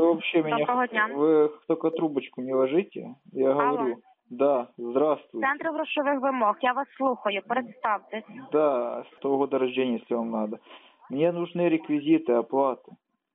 Вы вообще меня... Доброго дня. Вы только трубочку не ложите. Я Алло. говорю. Да, здравствуйте. Центр грошових вимог. Я вас слухаю. Представтесь. Да, с того года рождения, если вам надо. Мне нужны реквизиты оплаты.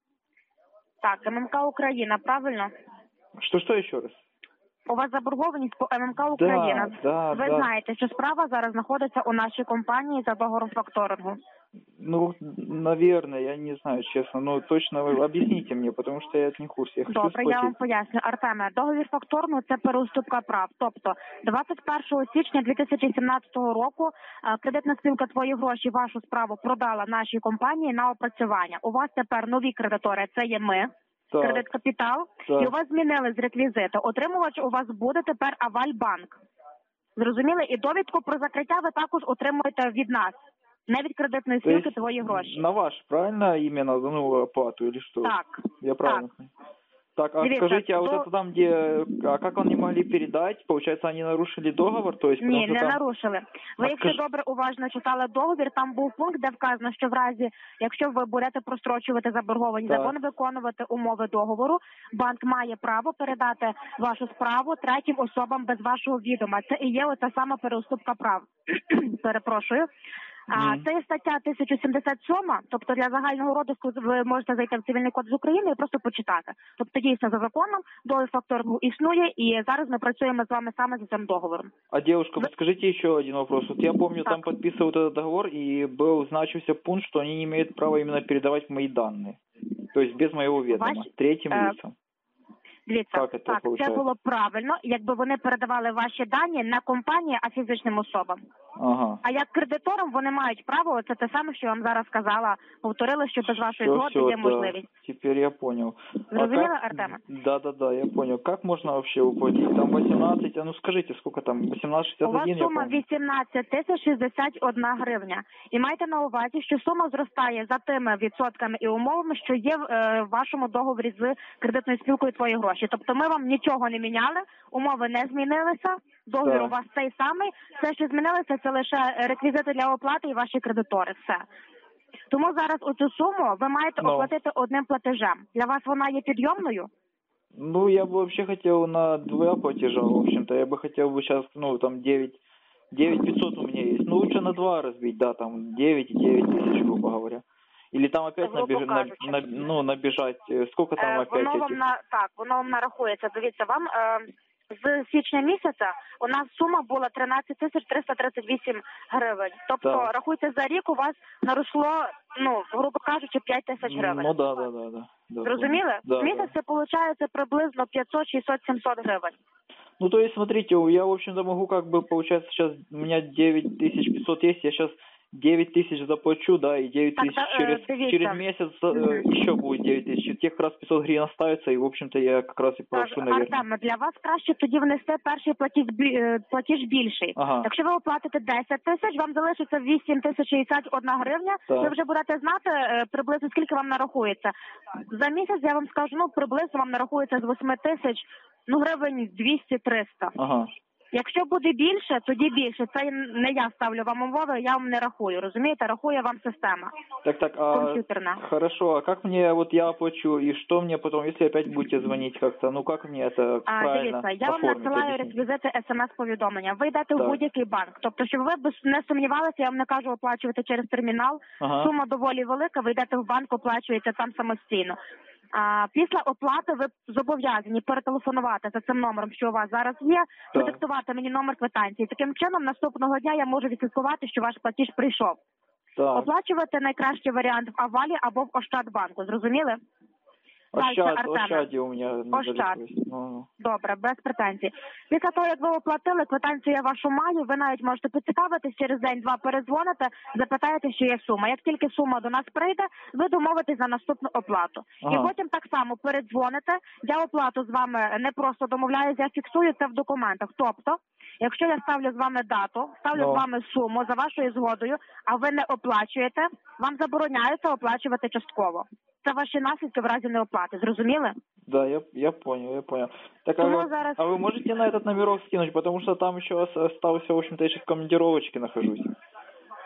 Так, ММК Україна, правильно? Что еще раз? У вас заборгованість по ММК Україна. Да, Ви знаєте, що справа зараз знаходиться у нашій компанії за договором факторингу. Ну, наверное, я не знаю, честно. Но точно вы объясните мне, потому что я не в курсе. Я хочу Добре, спросить. я вам поясню. Артеме, договір факторингу – це переуступка прав. Тобто 21 січня 2017 року кредитна спілка «Твої гроші» вашу справу продала нашій компанії на опрацювання. У вас тепер нові кредитори – це є ми. Так. Кредит Капітал, Так. і у вас змінились реквізити. Отримувач у вас буде тепер Авальбанк. Зрозуміли? І довідку про закриття ви також отримуєте від нас. Не від кредитної То спілки есть «Твої гроші». на ваш, правильно, именно за новую оплату или что? Так. Я правильно понял? Так, а Дивіться, скажите, а вот это там, где... А как они могли передать? Получается, они нарушили договор? То есть, Ні, потому не что там... нарушили. Ви, якщо добре уважно читали договір, там був пункт, де вказано, що в разі, якщо ви будете прострочувати заборгованість Так. або не виконувати умови договору, банк має право передати вашу справу третім особам без вашого відома. Це і є оця сама переуступка прав. Перепрошую. Це є стаття 1077, тобто для загального розиску ви можете зайти в Цивільний кодекс України і просто почитати. Тобто дійсно за законом договір факторингу існує, і зараз ми працюємо з вами саме за цим договором. А девушка, подскажите еще один вопрос. Вот я помню, Так. там подписывал вот этот договор, и был значился пункт, что они не имеют права именно передавать мои данные. То есть без моего ведома, Ваши, третьим лицам. Дивіться, Як це так, це виходить? було правильно, якби вони передавали ваші дані не компанії, а фізичним особам. Ага. А як кредиторам вони мають право, це те саме, що я вам зараз сказала, повторила, що без вашої згоди є можливість. Теперь я понял. Зрозуміли, как... Артеме? Да, я понял. Как можно вообще уплатить? Там 18, а ну скажите, сколько там? 18,61, У вас я сума помню. 18 тисяч 61 гривня. І майте на увазі, що сума зростає за тими відсотками і умовами, що є в вашому договорі з кредитною спілкою «Твої гроші». Тобто ми вам нічого не міняли, умови не змінилися, договір Так. у вас цей самий. Все, що змінилося, це лише реквізити для оплати і ваші кредитори. Все. Тому зараз оцю суму ви маєте оплатити одним платежем. Для вас вона є підйомною? Ну, я бы вообще хотел на 2 платежа, в общем-то. Я бы хотел бы сейчас, ну, там 9 500 у меня есть. Ну, лучше на 2 разбить, да, там 9 тысяч, грубо говоря. Или там опять набежать. Сколько там опять Воно вам этих? воно вам нарахується. Дивіться, вам з січня місяця у нас сума була 13 тисяч 338 гривень. Тобто, Так. рахуйте, за рік у вас наросло, ну, грубо кажучи, 5 тисяч гривень. Ну, да. Зрозуміли? Да, В місяць це виходить приблизно 500, 600, 700 гривень. Ну, то есть, смотрите, я, в общем-то, могу, как бы, получается, сейчас у меня 9500 есть, я сейчас 9 тысяч заплачу, да, и 9 тысяч через месяц еще будет 9 тысяч. Тех как раз 500 гривен оставится, и, в общем-то, я как раз и прошу, наверное. Артем, для вас краще тоді внести перший платіж більший. Ага. Якщо ви оплатите 10 тисяч, вам залишиться 8 тисяч 61 гривня. Так. Ви вже будете знати приблизно скільки вам нарахується. За місяць, я вам скажу, ну, приблизно вам нарахується з 8 тисяч, ну, гривень 200-300. Ага. Якщо буде більше, тоді більше. Це не я ставлю вам умови, я вам не рахую, розумієте? Рахує вам система. Так, компьютерная. Хорошо, а как мне, вот я оплачу, и что мне потом, если опять будете звонить как-то, ну как мне это правильно Дивіться, я вам оформить, надсилаю объясните? реквізити смс-повідомлення. Ви йдете в Так. будь-який банк. Тобто, щоб ви не сумнівалися, я вам не кажу оплачувати через термінал. Ага. Сума доволі велика, ви йдете в банк, оплачуєте там самостійно. Після оплати ви зобов'язані перетелефонувати за цим номером, що у вас зараз є, продиктувати мені номер квитанції. Таким чином, наступного дня я можу відслідкувати, що ваш платіж прийшов. Так. Оплачувати найкращий варіант в Авалі або в Ощадбанку. Зрозуміли? Ощаді у мене Ощад. Ну. Добре, без претензій. Після того, як ви оплатили, квитанцію я вашу маю, ви навіть можете поцікавитись, через день-два перезвоните, запитаєте, що є сума. Як тільки сума до нас прийде, ви домовитесь за наступну оплату. Ага. І потім так само передзвоните. Я оплату з вами не просто домовляюся, я фіксую це в документах. Тобто, якщо я ставлю з вами дату, ставлю з вами суму за вашою згодою, а ви не оплачуєте, вам забороняється оплачувати частково. Це ваші наслідки в разі неоплати. Зрозуміли? Да, я понял. Так, зараз... а вы можете на этот номерок скинуть, потому что там еще остался, в общем-то, я сейчас в командировочке нахожусь.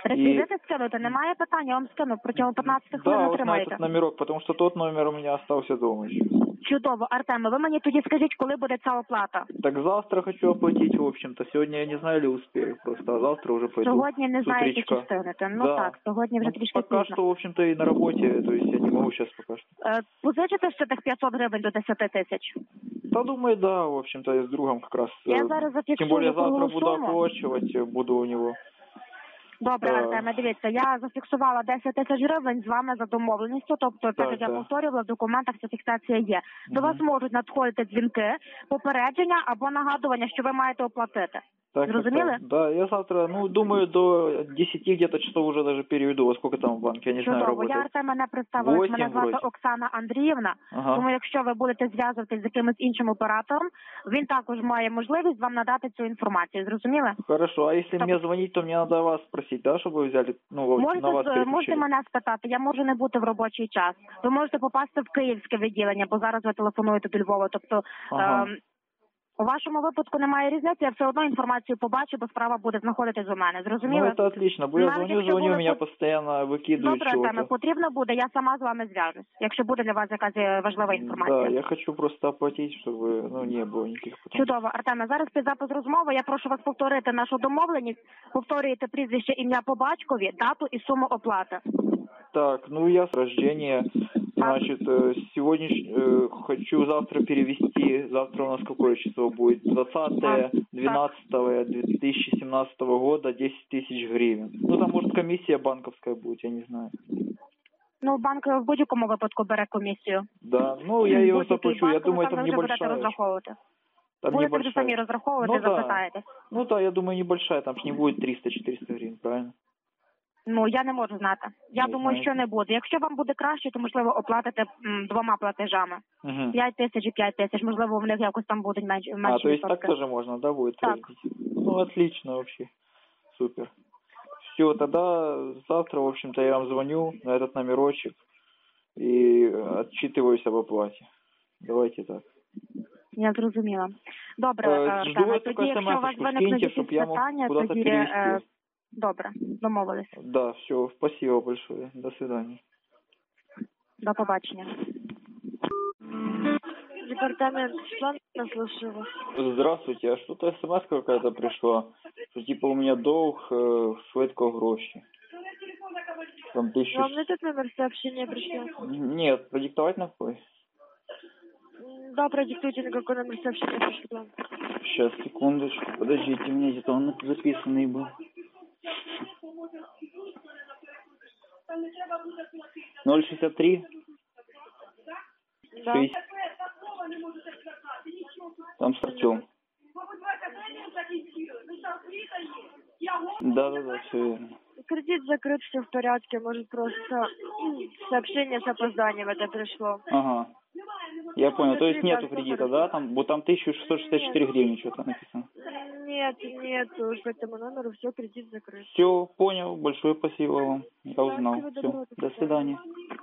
Реквізити скинути? Немає питань, я вам скину. Протягом 15 хвилин Да, вот на отримаєте. этот номерок, потому что тот номер у меня остался дома еще. Чудово. Артеме, ви мені тоді скажіть, коли буде ця оплата? Так завтра хочу оплатить, в общем-то. Сегодня я не знаю, или успею просто, а завтра уже пойду. Сьогодні не с знаєте, чи утречка. встигнете. Ну Да. так, сьогодні вже Ну, трішки пока пізно. что, в общем-то, и на работе, то есть я не могу сейчас пока что. Позичите ще тих 500 гривень до 10 тисяч? Да, думаю, да, в общем-то, я с другом как раз. Я зараз зафіксую Тем более завтра круглу буду суму. оплачивать, буду у него. Добре, Артеме, дивіться, я зафіксувала 10 тисяч гривень з вами за домовленістю, тобто, так як я повторювала, в документах ця фіксація є. До вас можуть надходити дзвінки, попередження або нагадування, що ви маєте оплатити. Так, Зрозуміли? так. Да, я завтра, ну, думаю, до 10 где-то часов уже даже переведу, во сколько там в банке, я не знаю, Чудово. Я работает. Артеме не представилась, 8 мене звати вроде. Оксана Андріївна, Ага. тому якщо ви будете зв'язуватись з якимось іншим оператором, він також має можливість вам надати цю інформацію, зрозуміли? Хорошо, а если мне звонить, то мне надо вас спросить, да, чтобы вы взяли, ну, вот, на вас Можете переключили? мене спитати, я можу не бути в робочий час. Ви можете попасти в київське відділення, бо зараз ви телефонуєте до Львова. Тобто Ага. у вашому випадку немає різниці, я все одно інформацію побачу, бо справа буде знаходитись у мене. Зрозуміли? Ну, это отлично, бо я Навіть якщо звоню, були меня тут- постоянно выкидывают Добре, чего-то. Артеме, потрібно буде, я сама з вами зв'яжусь, якщо буде для вас якась важлива інформація. Да, я хочу просто оплатить, чтобы, ну, не было никаких потом. Чудово, Артеме, зараз під запис розмови я прошу вас повторити нашу домовленість, повторюєте прізвище, ім'я по батькові, дату і суму оплати. Так, ну я с рождения, значит, сегодня хочу завтра перевести, завтра у нас какое число будет? 20.12.2017 года 10 тысяч гривен. Ну там может комиссия банковская будет, я не знаю. Ну, банк в будь-якому випадку бере комісію. Да, ну я ее Будь-який заплачу, я банк, думаю там там ви вже будете небольшая. розраховувати. Там Будете вже небольшая. самі розраховувати, Ну да. запитаєтесь. Ну да, я думаю небольшая, там ж не будет 300-400 гривен, правильно? Ну, я не можу знати. Я Не думаю, знаєте. що не буде. Якщо вам буде краще, то, можливо, оплатите 2 платежами. Угу. 5 тисяч і 5 тисяч. Можливо, в них якось там будуть менші А, то есть так відсотки. тоже можно, да, будет? Так. развить? Ну, отлично вообще. Супер. Все, тогда завтра, в общем-то, я вам звоню на этот номерочек и отчитываюсь об оплате. Давайте так. Я зрозуміла. Добре, Жду Артеме, таку тоді, якщо у вас смс-очку, виникнуть скиньте, якісь щоб я мог питання, куди-то тоді... перевести. Добре, домовились. Да, все, спасибо большое. До свидания. До побачення. Департамент план слушаю вас. Здравствуйте, а что-то смс какая-то пришла, что типа у меня долг швидко гроші. Там 1000... Вам на этот номер сообщение пришло? Нет, продиктовать на какой? Да, продиктуйте, на какой номер сообщение пришло. Сейчас, секундочку, подождите, мне где-то он записанный был. 063 Да. 6. Там с Артем. Да, все верно. Кредит закрыт, все в порядке, может просто сообщение с опозданием это пришло. Ага. Я понял, то есть Закрыто, нету всё кредита, хорошо. да? Там 1664 гривны что-то написано. Нет, по этому номеру все, кредит закрыт. Все, понял, большое спасибо вам. Я узнал. всего Все, доброго, до свидания.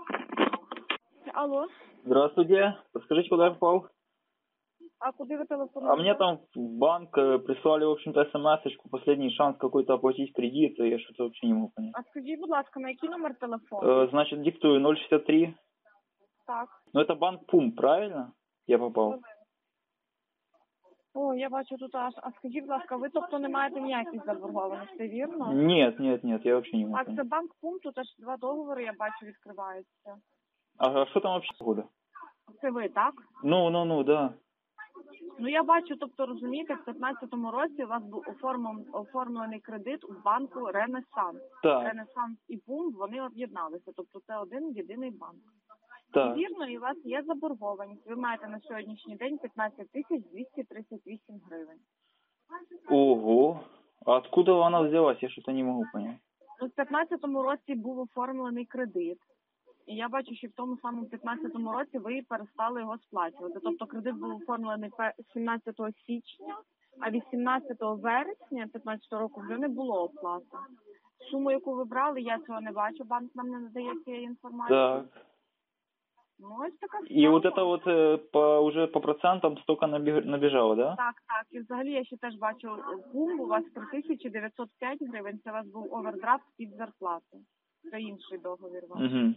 Алло, Здравствуйте. Подскажите, куда я попал? а куда вы А телефонуете? мне там в банк прислали, в общем-то, смс-очку, последний шанс какой-то оплатить кредит, и я что-то вообще не могу понять. А скажіть, будь ласка, на який номер телефону? Значит, диктую 063. Так. Ну, это банк ПУМ, правильно? Я попал. О, я бачу тут аж. А скажіть, будь ласка, ви тобто не маєте ніяких заборгованостей, вірно? Нет, я вообще не могу А це понять. банк пункт, тут аж 2 договори, я бачу, відкриваються. А что там вообще года? Це ви, так? Ну, да. Ну я бачу, тобто розумієте, в 15-му році у вас був оформлений кредит у банку Ренесанс. Так, Ренесанс і ПУМ, вони об'єдналися, тобто це один єдиний банк. так. Вірно, і у вас є заборгованість. Ви маєте на сьогоднішній день 15 тисяч 238 гривень. Ого. А откуда она взялась? Я что-то не могу понять. Ну, в 15-му році був оформлений кредит. І я бачу, що в тому самому 15-му році ви перестали його сплачувати. Тобто кредит був оформлений 17 січня, а 18 вересня 15 року вже не було оплати. Суму, яку ви брали, я цього не бачу, банк нам не надає цієї інформації. Так. Ну, ось така И вот справа. это вот уже по процентам столько набежало, да? Так, так. І взагалі я ще теж бачу пум у вас 3905 гривень, це у вас був овердрафт під зарплату. Це інший договір ваш. Угу,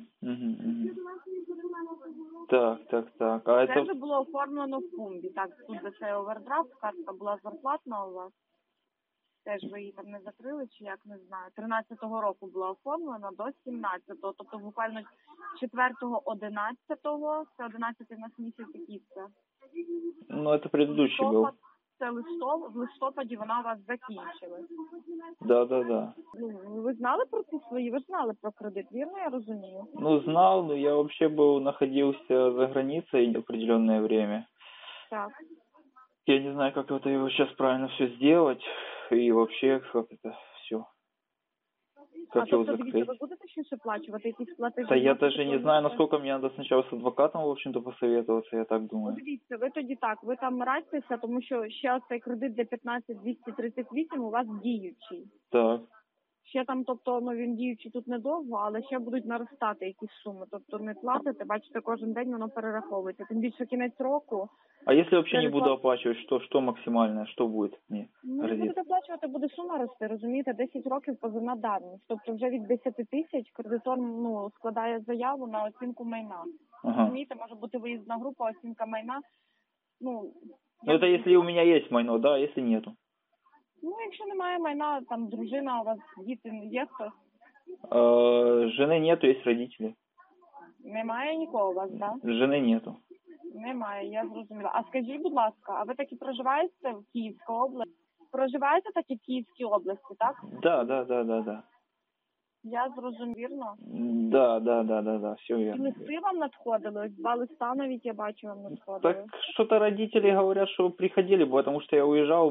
так. А Це это... вже було оформлено в пумбі. Так, тут за цей овердрафт, картка була зарплатна у вас. Теж ви її там не закрили, чи як, не знаю. 13-го року була оформлена до 17-го, тобто буквально 4-го, 11-го, це 11-й у нас місяць який це. Ну, это предыдущий был. Це в листопаді вона у вас закінчилась. Да. Ну, ви знали про ці свої, ви ж знали про кредит, вірно, я розумію? Ну, знал, но я вообще находился за границей определенное время. Так. Я не знаю, как это его сейчас правильно все сделать, и вообще, как это все. Как его Тобто, дивіться, закрыть. ви будете ще оплачувати якісь платежі? Да я даже не знаю, насколько мне надо сначала с адвокатом, в общем-то, посоветоваться, я так Ну, думаю. дивіться, ви тоді так, ви там радьтеся, тому що ще цей кредит для 15-238 у вас діючий. Так. Ще там, тобто, ну він діючий тут недовго, але ще будуть наростати якісь суми. Тобто не платите, бачите, кожен день воно перераховується. Тим більше кінець року. А если вообще не Переплат- буду оплачивать, что максимальное, что будет мне Ну, не грозит? будете оплачувати, буде сума рости, розумієте, 10 років позивна давність. Тобто вже від 10 тисяч кредитор складає заяву на оцінку майна. Ага. Розумієте, може бути виїзна група, оцінка майна. Ну, это если у меня есть майно, да, а если нету. Ну, якщо немає майна, там дружина у вас, діти є хтось, Жены нету, есть родители. немає нікого у вас, так? Да? Жены нету. Немає, я зрозуміла. А скажіть, будь ласка, а ви таки проживаєте в Київській області? Проживаєте таки в Київській області, так? Да. Я зрозумів, вірно? Да, все І верно. листи вам надходили? Ось 2 листа навіть, я бачу, вам надходили. Так что-то родители говорят, что приходили, потому что я уезжал,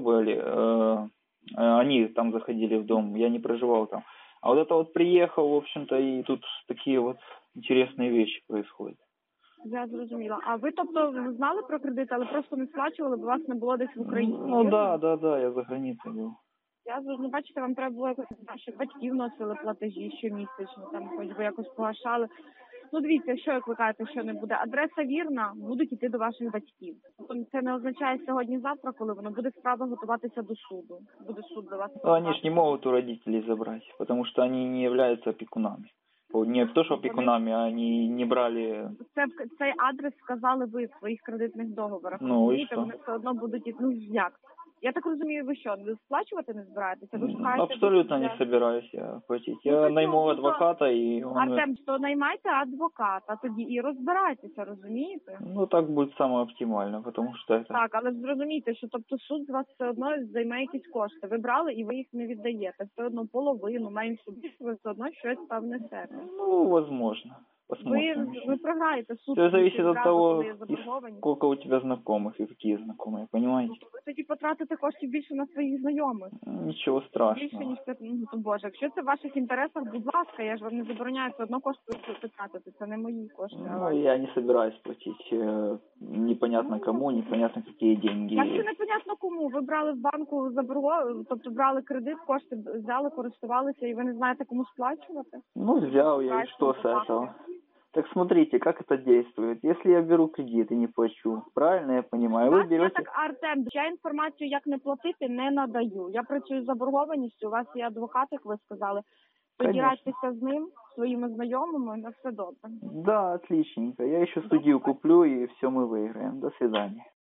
они там заходили в дом, я не проживал там. А вот это вот приехал, в общем-то, и тут такие вот интересные вещи происходят. Я зрозуміла. А ви, тобто, ви знали про кредит, але просто не сплачували, бо вас не було десь в Україні? Ну вірно? да, я за границей был. Я зрозуміла, бачите, вам треба було якось ваших батьків носили платежі щомісячно, там хоч би якось погашали. Ну, дивіться, що як ви кажете, що не буде. Адреса вірна, будуть йти до ваших батьків. Тобто це не означає сьогодні-завтра, коли воно буде справа готуватися до суду. Буде суд до вас. Но они ж не могут у родителей забрать, потому что они не являются опекунами. Не то, что опекунами, а они не брали... Цей адрес вказали ви в своїх кредитних договорах. Ну, і розумієте, що? вони все одно будуть йти, ну як? Я так розумію, ви що, ви сплачувати не збираєтеся? Ви шукаєте... Абсолютно для- не собираюсь я платить. Ну, Я так найму ну, адвоката, и он... Артем, то наймайте адвоката тоді і розбирайтеся, розумієте? Ну, так будет самое оптимально, потому что это... Так, але ж зрозумійте, що тобто суд з вас все одно займе якісь кошти. Ви брали і ви їх не віддаєте. Все одно половину, меншу, ви все одно щось там несете. Ну, возможно. Ви, Посмотрим. ви програєте суд. Все зависит ви от зразу, того, коли є заборгованість. сколько у тебя знакомых и какие знакомые, понимаете? Ви тоді потратите коштів більше на своїх знайомих. Ничего Більше, страшного. ніж це, ну, то Боже. Якщо це в ваших інтересах, будь ласка, я ж вам не забороняю, все одно кошти потратити. Це не мої кошти. Ну, я не собираюсь платить непонятно кому, непонятно какие деньги. Як це непонятно кому? Ви брали в банку тобто брали кредит, кошти взяли, користувалися, і ви не знаєте, кому сплачувати? Ну, взял я, и что с этого? Так смотрите, как это действует. Если я беру кредит и не плачу, правильно я понимаю, вы Я берете... так, Артем, я інформацію, як не платити, не надаю. Я працюю з заборгованістю, у вас є адвокат, як ви сказали. Тоді Конечно. радьтеся з ним, своїми знайомими, на все добре. Да, отличненько. Я еще студию куплю, и все мы выиграем. До свидания.